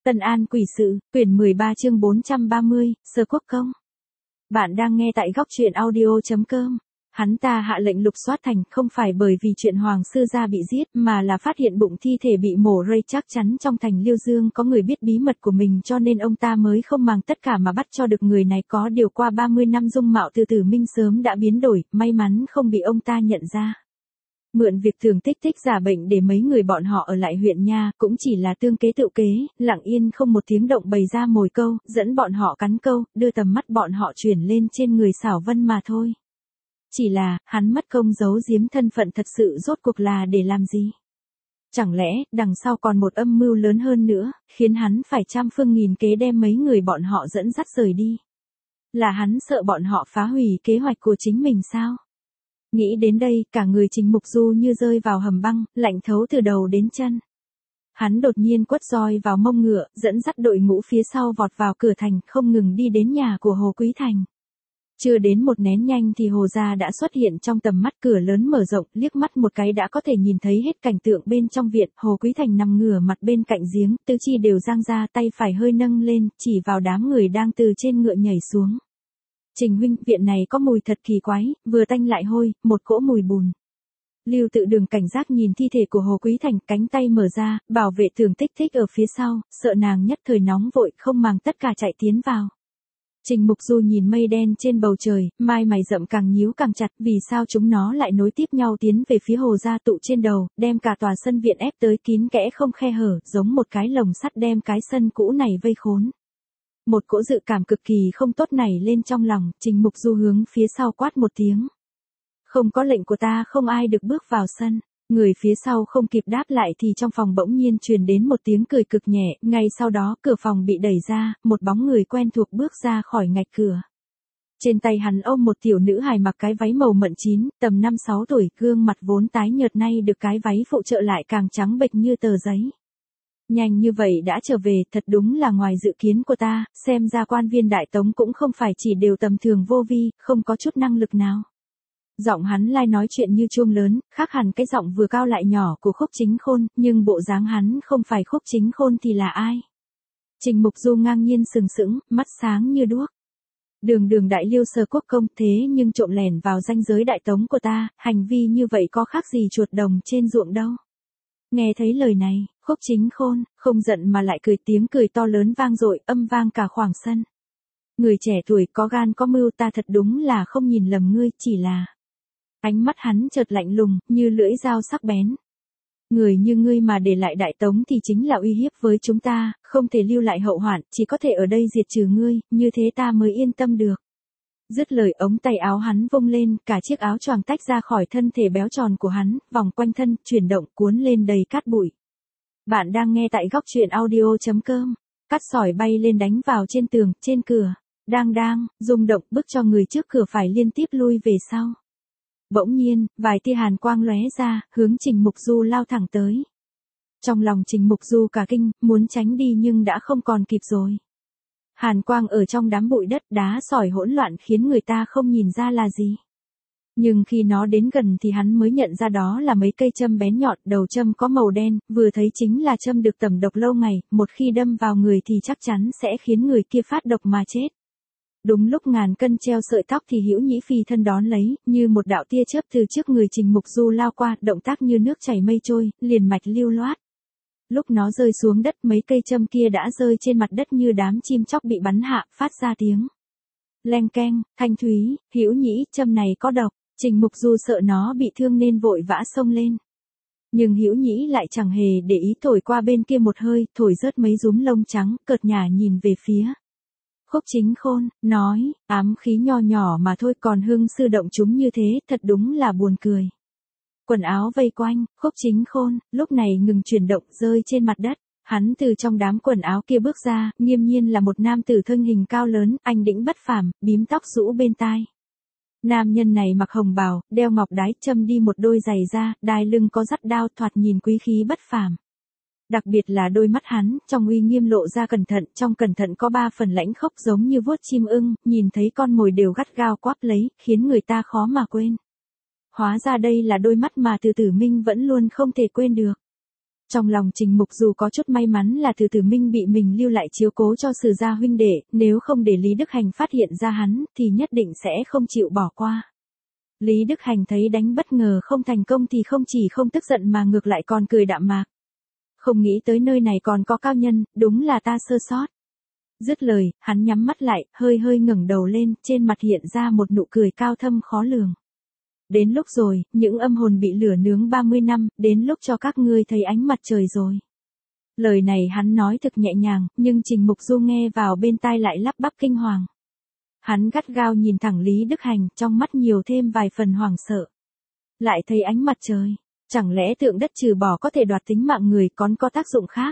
Tân An Quỷ Sự, quyển 13 chương 430, Sơ Quốc Công. Bạn đang nghe tại góc truyện audio.com. Hắn ta hạ lệnh lục soát thành không phải bởi vì chuyện Hoàng sư gia bị giết mà là phát hiện bụng thi thể bị mổ rây, chắc chắn trong thành Liêu Dương có người biết bí mật của mình cho nên ông ta mới không màng tất cả mà bắt cho được người này. Có điều qua 30 năm dung mạo từ Tử Minh sớm đã biến đổi, may mắn không bị ông ta nhận ra. Mượn việc thường tích giả bệnh để mấy người bọn họ ở lại huyện nha, cũng chỉ là tương kế tự kế, lặng yên không một tiếng động bày ra mồi câu, dẫn bọn họ cắn câu, đưa tầm mắt bọn họ chuyển lên trên người Xảo Vân mà thôi. Chỉ là, hắn mất công giấu giếm thân phận thật sự rốt cuộc là để làm gì? Chẳng lẽ, đằng sau còn một âm mưu lớn hơn nữa, khiến hắn phải trăm phương nghìn kế đem mấy người bọn họ dẫn dắt rời đi? Là hắn sợ bọn họ phá hủy kế hoạch của chính mình sao? Nghĩ đến đây, cả người Trình Mục Du như rơi vào hầm băng, lạnh thấu từ đầu đến chân. Hắn đột nhiên quất roi vào mông ngựa, dẫn dắt đội ngũ phía sau vọt vào cửa thành, không ngừng đi đến nhà của Hồ Quý Thành. Chưa đến một nén nhanh thì Hồ gia đã xuất hiện trong tầm mắt, cửa lớn mở rộng, liếc mắt một cái đã có thể nhìn thấy hết cảnh tượng bên trong viện. Hồ Quý Thành nằm ngửa mặt bên cạnh giếng, tứ chi đều giang ra, tay phải hơi nâng lên, chỉ vào đám người đang từ trên ngựa nhảy xuống. Trình huynh, viện này có mùi thật kỳ quái, vừa tanh lại hôi, một cỗ mùi bùn. Lưu Tự Đường cảnh giác nhìn thi thể của Hồ Quý Thành, cánh tay mở ra, bảo vệ Thường Tích ở phía sau, sợ nàng nhất thời nóng vội, không màng tất cả chạy tiến vào. Trình Mục Du nhìn mây đen trên bầu trời, mai mày rậm càng nhíu càng chặt, vì sao chúng nó lại nối tiếp nhau tiến về phía Hồ gia tụ trên đầu, đem cả tòa sân viện ép tới kín kẽ không khe hở, giống một cái lồng sắt đem cái sân cũ này vây khốn. Một cỗ dự cảm cực kỳ không tốt nảy lên trong lòng, Trình Mục Du hướng phía sau quát một tiếng. Không có lệnh của ta không ai được bước vào sân. Người phía sau không kịp đáp lại thì trong phòng bỗng nhiên truyền đến một tiếng cười cực nhẹ, ngay sau đó cửa phòng bị đẩy ra, một bóng người quen thuộc bước ra khỏi ngạch cửa. Trên tay hắn ôm một tiểu nữ hài mặc cái váy màu mận chín, tầm 5-6 tuổi, gương mặt vốn tái nhợt nay được cái váy phụ trợ lại càng trắng bệch như tờ giấy. Nhanh như vậy đã trở về, thật đúng là ngoài dự kiến của ta, xem ra quan viên Đại Tống cũng không phải chỉ đều tầm thường vô vi, không có chút năng lực nào. Giọng hắn lai nói chuyện như chuông lớn, khác hẳn cái giọng vừa cao lại nhỏ của Khúc Chính Khôn, nhưng bộ dáng hắn không phải Khúc Chính Khôn thì là ai? Trình Mục Du ngang nhiên sừng sững, mắt sáng như đuốc. Đường đại Liêu Sơ Quốc công, thế nhưng trộm lẻn vào ranh giới Đại Tống của ta, hành vi như vậy có khác gì chuột đồng trên ruộng đâu. Nghe thấy lời này, Khúc Chính Khôn không giận mà lại cười, tiếng cười to lớn vang dội, âm vang cả khoảng sân. Người trẻ tuổi có gan có mưu, ta thật đúng là không nhìn lầm ngươi, chỉ là... Ánh mắt hắn chợt lạnh lùng, như lưỡi dao sắc bén. Người như ngươi mà để lại Đại Tống thì chính là uy hiếp với chúng ta, không thể lưu lại hậu hoạn, chỉ có thể ở đây diệt trừ ngươi, như thế ta mới yên tâm được. Dứt lời, ống tay áo hắn vung lên, cả chiếc áo choàng tách ra khỏi thân thể béo tròn của hắn, vòng quanh thân, chuyển động, cuốn lên đầy cát bụi. Bạn đang nghe tại góc truyện audio.com. Cát sỏi bay lên đánh vào trên tường, trên cửa. Đang, rung động, bức cho người trước cửa phải liên tiếp lui về sau. Bỗng nhiên, vài tia hàn quang lóe ra, hướng Trình Mục Du lao thẳng tới. Trong lòng Trình Mục Du cả kinh, muốn tránh đi nhưng đã không còn kịp rồi. Hàn quang ở trong đám bụi đất đá sỏi hỗn loạn khiến người ta không nhìn ra là gì. Nhưng khi nó đến gần thì hắn mới nhận ra đó là mấy cây châm bén nhọn, đầu châm có màu đen, vừa thấy chính là châm được tẩm độc lâu ngày, một khi đâm vào người thì chắc chắn sẽ khiến người kia phát độc mà chết. Đúng lúc ngàn cân treo sợi tóc thì Hữu Nhĩ phi thân đón lấy, như một đạo tia chớp từ trước người Trình Mục Du lao qua, động tác như nước chảy mây trôi, liền mạch lưu loát. Lúc nó rơi xuống đất, mấy cây châm kia đã rơi trên mặt đất như đám chim chóc bị bắn hạ, phát ra tiếng leng keng, thanh thúy. Hữu Nhĩ, châm này có độc. Trình Mục Du sợ nó bị thương nên vội vã xông lên. Nhưng Hữu Nhĩ lại chẳng hề để ý, thổi qua bên kia một hơi, thổi rớt mấy rúm lông trắng, cợt nhả nhìn về phía Khúc Chính Khôn, nói, ám khí nho nhỏ mà thôi còn hưng sư động chúng như thế, thật đúng là buồn cười. Quần áo vây quanh, Khúc Chính Khôn, lúc này ngừng chuyển động, rơi trên mặt đất. Hắn từ trong đám quần áo kia bước ra, nghiêm nhiên là một nam tử thân hình cao lớn, anh đĩnh bất phàm, bím tóc rũ bên tai. Nam nhân này mặc hồng bào, đeo ngọc đái, châm đi một đôi giày da, đai lưng có dắt đao, thoạt nhìn quý khí bất phàm. Đặc biệt là đôi mắt hắn, trong uy nghiêm lộ ra cẩn thận, trong cẩn thận có 3 phần lãnh khốc giống như vuốt chim ưng, nhìn thấy con mồi đều gắt gao quắp lấy, khiến người ta khó mà quên. Hóa ra đây là đôi mắt mà Từ Tử Minh vẫn luôn không thể quên được. Trong lòng Trình Mục Du có chút may mắn là Từ Tử Minh bị mình lưu lại chiếu cố cho Sử gia huynh đệ, nếu không để Lý Đức Hành phát hiện ra hắn, thì nhất định sẽ không chịu bỏ qua. Lý Đức Hành thấy đánh bất ngờ không thành công thì không chỉ không tức giận mà ngược lại còn cười đạm mạc. Không nghĩ tới nơi này còn có cao nhân, đúng là ta sơ sót. Dứt lời, hắn nhắm mắt lại, hơi hơi ngẩng đầu lên, trên mặt hiện ra một nụ cười cao thâm khó lường. Đến lúc rồi, những âm hồn bị lửa nướng 30 năm, đến lúc cho các ngươi thấy ánh mặt trời rồi. Lời này hắn nói thực nhẹ nhàng, nhưng Trình Mục Du nghe vào bên tai lại lắp bắp kinh hoàng. Hắn gắt gao nhìn thẳng Lý Đức Hành, trong mắt nhiều thêm vài phần hoảng sợ. Lại thấy ánh mặt trời, chẳng lẽ tượng đất trừ bỏ có thể đoạt tính mạng người còn có tác dụng khác?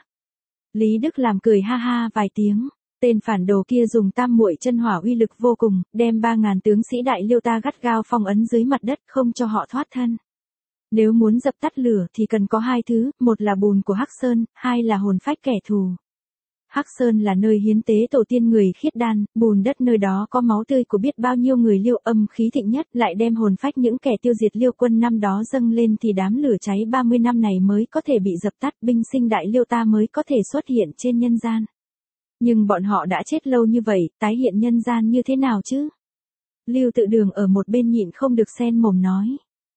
Lý Đức làm cười ha ha vài tiếng. Tên phản đồ kia dùng tam muội chân hỏa uy lực vô cùng, đem 3.000 tướng sĩ đại Liêu ta gắt gao phong ấn dưới mặt đất, không cho họ thoát thân. Nếu muốn dập tắt lửa thì cần có hai thứ, một là bùn của Hắc Sơn, hai là hồn phách kẻ thù. Hắc Sơn là nơi hiến tế tổ tiên người khiết đan, bùn đất nơi đó có máu tươi của biết bao nhiêu người Liêu âm khí thịnh nhất, lại đem hồn phách những kẻ tiêu diệt Liêu quân năm đó dâng lên thì đám lửa cháy 30 năm này mới có thể bị dập tắt, binh sinh đại Liêu ta mới có thể xuất hiện trên nhân gian. Nhưng bọn họ đã chết lâu như vậy, tái hiện nhân gian như thế nào chứ? Lưu Tự Đường ở một bên nhịn không được xen mồm nói.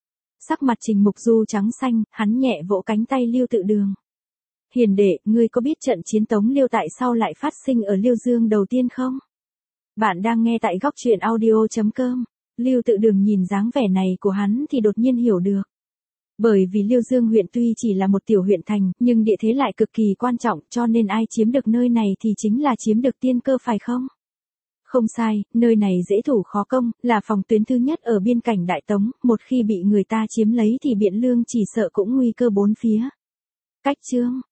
Sắc mặt Trình Mục Du trắng xanh, hắn nhẹ vỗ cánh tay Lưu Tự Đường. Hiền đệ, ngươi có biết trận chiến Tống Liêu tại sao lại phát sinh ở Liêu Dương đầu tiên không? Bạn đang nghe tại góc truyện audio.com. Lưu Tự Đường nhìn dáng vẻ này của hắn thì đột nhiên hiểu được. Bởi vì Liêu Dương huyện tuy chỉ là một tiểu huyện thành, nhưng địa thế lại cực kỳ quan trọng, cho nên ai chiếm được nơi này thì chính là chiếm được tiên cơ phải không? Không sai, nơi này dễ thủ khó công, là phòng tuyến thứ nhất ở biên cảnh Đại Tống, một khi bị người ta chiếm lấy thì Biện Lương chỉ sợ cũng nguy cơ bốn phía. Cách chương